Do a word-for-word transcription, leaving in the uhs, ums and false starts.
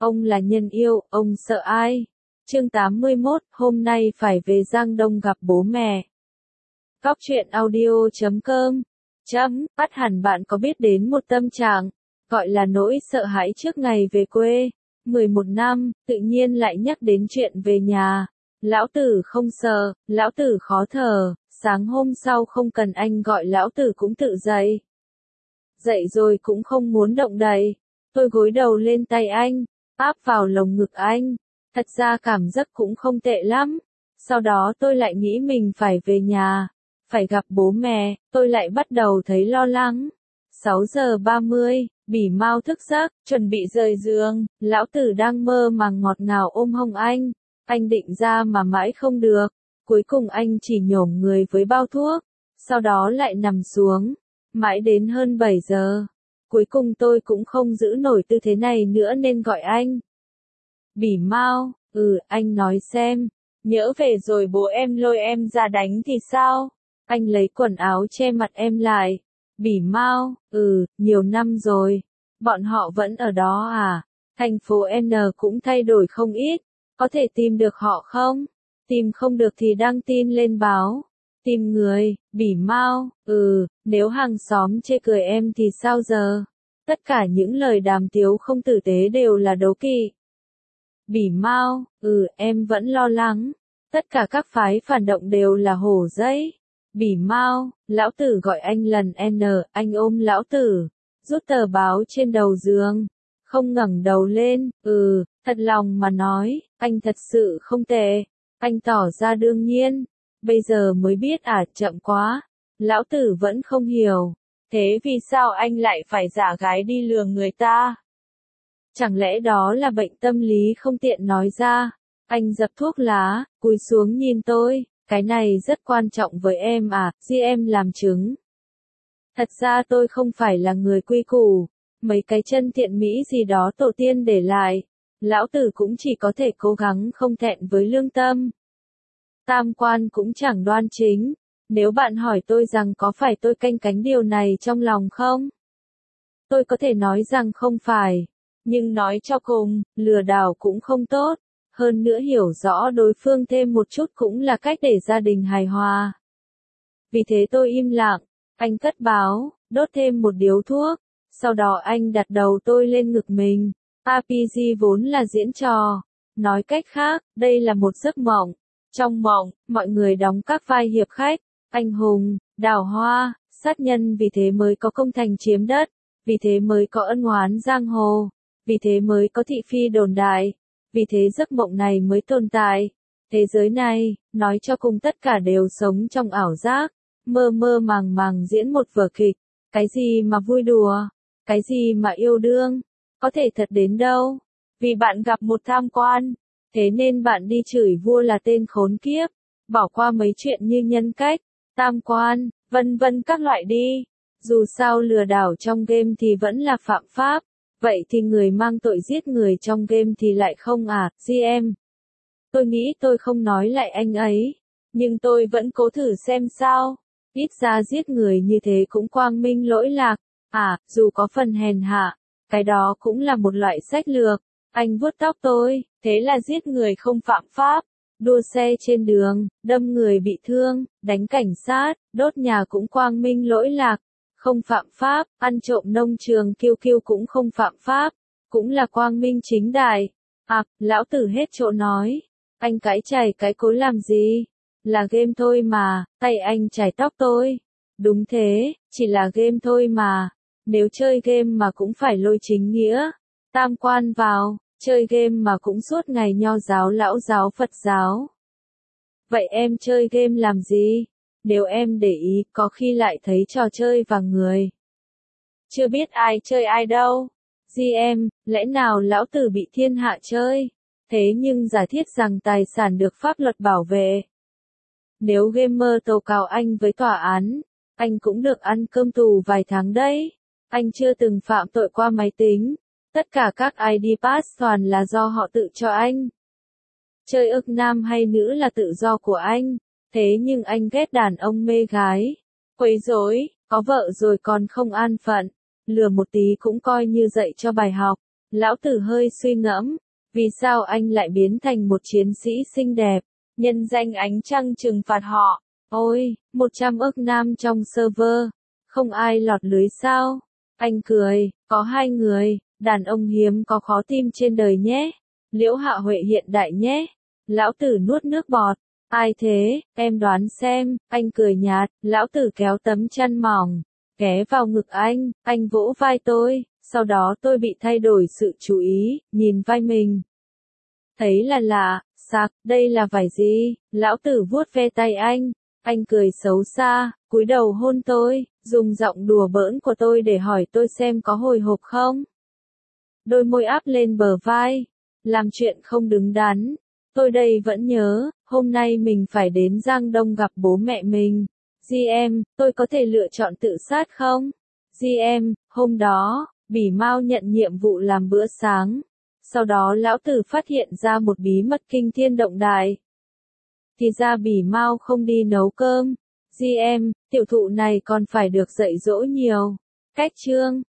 Ông là nhân yêu, ông sợ ai? Chương tám mươi mốt, hôm nay phải về Giang Đông gặp bố mẹ. Góc truyện audio chấm com. Chấm, bắt hẳn bạn có biết đến một tâm trạng, gọi là nỗi sợ hãi trước ngày về quê. mười một năm, tự nhiên lại nhắc đến chuyện về nhà. Lão tử không sợ, lão tử khó thở, sáng hôm sau không cần anh gọi lão tử cũng tự dậy. Dậy rồi cũng không muốn động đậy. Tôi gối đầu lên tay anh, áp vào lồng ngực anh. Thật ra cảm giác cũng không tệ lắm. Sau đó tôi lại nghĩ mình phải về nhà, phải gặp bố mẹ, tôi lại bắt đầu thấy lo lắng. sáu giờ ba mươi, Bỉ Mao thức giấc, chuẩn bị rời giường, lão tử đang mơ màng ngọt ngào ôm hông anh. Anh định ra mà mãi không được, cuối cùng anh chỉ nhổm người với bao thuốc, sau đó lại nằm xuống, mãi đến hơn bảy giờ. Cuối cùng tôi cũng không giữ nổi tư thế này nữa nên gọi anh. Bỉ Mao, ừ, anh nói xem, nhỡ về rồi bố em lôi em ra đánh thì sao? Anh lấy quần áo che mặt em lại. Bỉ Mao, ừ, nhiều năm rồi. Bọn họ vẫn ở đó à? Thành phố N cũng thay đổi không ít. Có thể tìm được họ không? Tìm không được thì đăng tin lên báo. Tìm người, Bỉ Mao, ừ, nếu hàng xóm chê cười em thì sao giờ? Tất cả những lời đàm tiếu không tử tế đều là đố kỵ. Bỉ Mao, ừ, em vẫn lo lắng. Tất cả các phái phản động đều là hổ giấy. Bỉ Mao, lão tử gọi anh lần N, anh ôm lão tử, rút tờ báo trên đầu giường, không ngẩng đầu lên, ừ, thật lòng mà nói, anh thật sự không tệ. Anh tỏ ra đương nhiên, bây giờ mới biết à, chậm quá. Lão tử vẫn không hiểu, thế vì sao anh lại phải giả gái đi lừa người ta? Chẳng lẽ đó là bệnh tâm lý không tiện nói ra? Anh dập thuốc lá, cúi xuống nhìn tôi, cái này rất quan trọng với em à, di em làm chứng. Thật ra tôi không phải là người quy củ, mấy cái chân thiện mỹ gì đó tổ tiên để lại, lão tử cũng chỉ có thể cố gắng không thẹn với lương tâm. Tam quan cũng chẳng đoan chính, nếu bạn hỏi tôi rằng có phải tôi canh cánh điều này trong lòng không? Tôi có thể nói rằng không phải. Nhưng nói cho cùng, lừa đảo cũng không tốt, hơn nữa hiểu rõ đối phương thêm một chút cũng là cách để gia đình hài hòa. Vì thế tôi im lặng, anh cất báo, đốt thêm một điếu thuốc, sau đó anh đặt đầu tôi lên ngực mình. rờ pê giê vốn là diễn trò, nói cách khác, đây là một giấc mộng. Trong mộng, mọi người đóng các vai hiệp khách, anh hùng, đào hoa, sát nhân, vì thế mới có công thành chiếm đất, vì thế mới có ân oán giang hồ. Vì thế mới có thị phi đồn đại, vì thế giấc mộng này mới tồn tại. Thế giới này, nói cho cùng tất cả đều sống trong ảo giác, mơ mơ màng màng diễn một vở kịch. Cái gì mà vui đùa, cái gì mà yêu đương, có thể thật đến đâu. Vì bạn gặp một tham quan, thế nên bạn đi chửi vua là tên khốn kiếp, bỏ qua mấy chuyện như nhân cách, tam quan, vân vân các loại đi. Dù sao lừa đảo trong game thì vẫn là phạm pháp. Vậy thì người mang tội giết người trong game thì lại không à, giê em? Tôi nghĩ tôi không nói lại anh ấy, nhưng tôi vẫn cố thử xem sao. Ít ra giết người như thế cũng quang minh lỗi lạc, à, dù có phần hèn hạ, cái đó cũng là một loại sách lược. Anh vuốt tóc tôi, thế là giết người không phạm pháp, đua xe trên đường, đâm người bị thương, đánh cảnh sát, đốt nhà cũng quang minh lỗi lạc. Không phạm pháp, ăn trộm nông trường kiêu kiêu cũng không phạm pháp, cũng là quang minh chính đại. À, lão tử hết chỗ nói, anh cái chày cái cối làm gì? Là game thôi mà, tay anh chải tóc tôi. Đúng thế, chỉ là game thôi mà, nếu chơi game mà cũng phải lôi chính nghĩa, tam quan vào, chơi game mà cũng suốt ngày nho giáo lão giáo Phật giáo. Vậy em chơi game làm gì? Nếu em để ý, có khi lại thấy trò chơi và người. Chưa biết ai chơi ai đâu. giê em, lẽ nào lão tử bị thiên hạ chơi? Thế nhưng giả thiết rằng tài sản được pháp luật bảo vệ. Nếu gamer tố cáo anh với tòa án, anh cũng được ăn cơm tù vài tháng đấy. Anh chưa từng phạm tội qua máy tính. Tất cả các i đê pass toàn là do họ tự cho anh. Chơi ức nam hay nữ là tự do của anh. Thế nhưng anh ghét đàn ông mê gái, quấy rối, có vợ rồi còn không an phận, lừa một tí cũng coi như dạy cho bài học. Lão tử hơi suy ngẫm, vì sao anh lại biến thành một chiến sĩ xinh đẹp, nhân danh ánh trăng trừng phạt họ. Ôi, một trăm ức nam trong server, không ai lọt lưới sao? Anh cười, có hai người, đàn ông hiếm có khó tìm trên đời nhé. Liễu Hạ Huệ hiện đại nhé. Lão tử nuốt nước bọt. Ai thế, em đoán xem, anh cười nhạt, lão tử kéo tấm chăn mỏng, ghé vào ngực anh, anh vỗ vai tôi, sau đó tôi bị thay đổi sự chú ý, nhìn vai mình. Thấy là lạ, sạc, đây là vải gì? Lão tử vuốt ve tay anh, anh cười xấu xa, cúi đầu hôn tôi, dùng giọng đùa bỡn của tôi để hỏi tôi xem có hồi hộp không. Đôi môi áp lên bờ vai, làm chuyện không đứng đắn. Tôi đây vẫn nhớ, hôm nay mình phải đến Giang Đông gặp bố mẹ mình. giê em, tôi có thể lựa chọn tự sát không? giê em, hôm đó, Bỉ Mao nhận nhiệm vụ làm bữa sáng. Sau đó lão tử phát hiện ra một bí mật kinh thiên động đại. Thì ra Bỉ Mao không đi nấu cơm. giê em, tiểu thụ này còn phải được dạy dỗ nhiều. Cách chương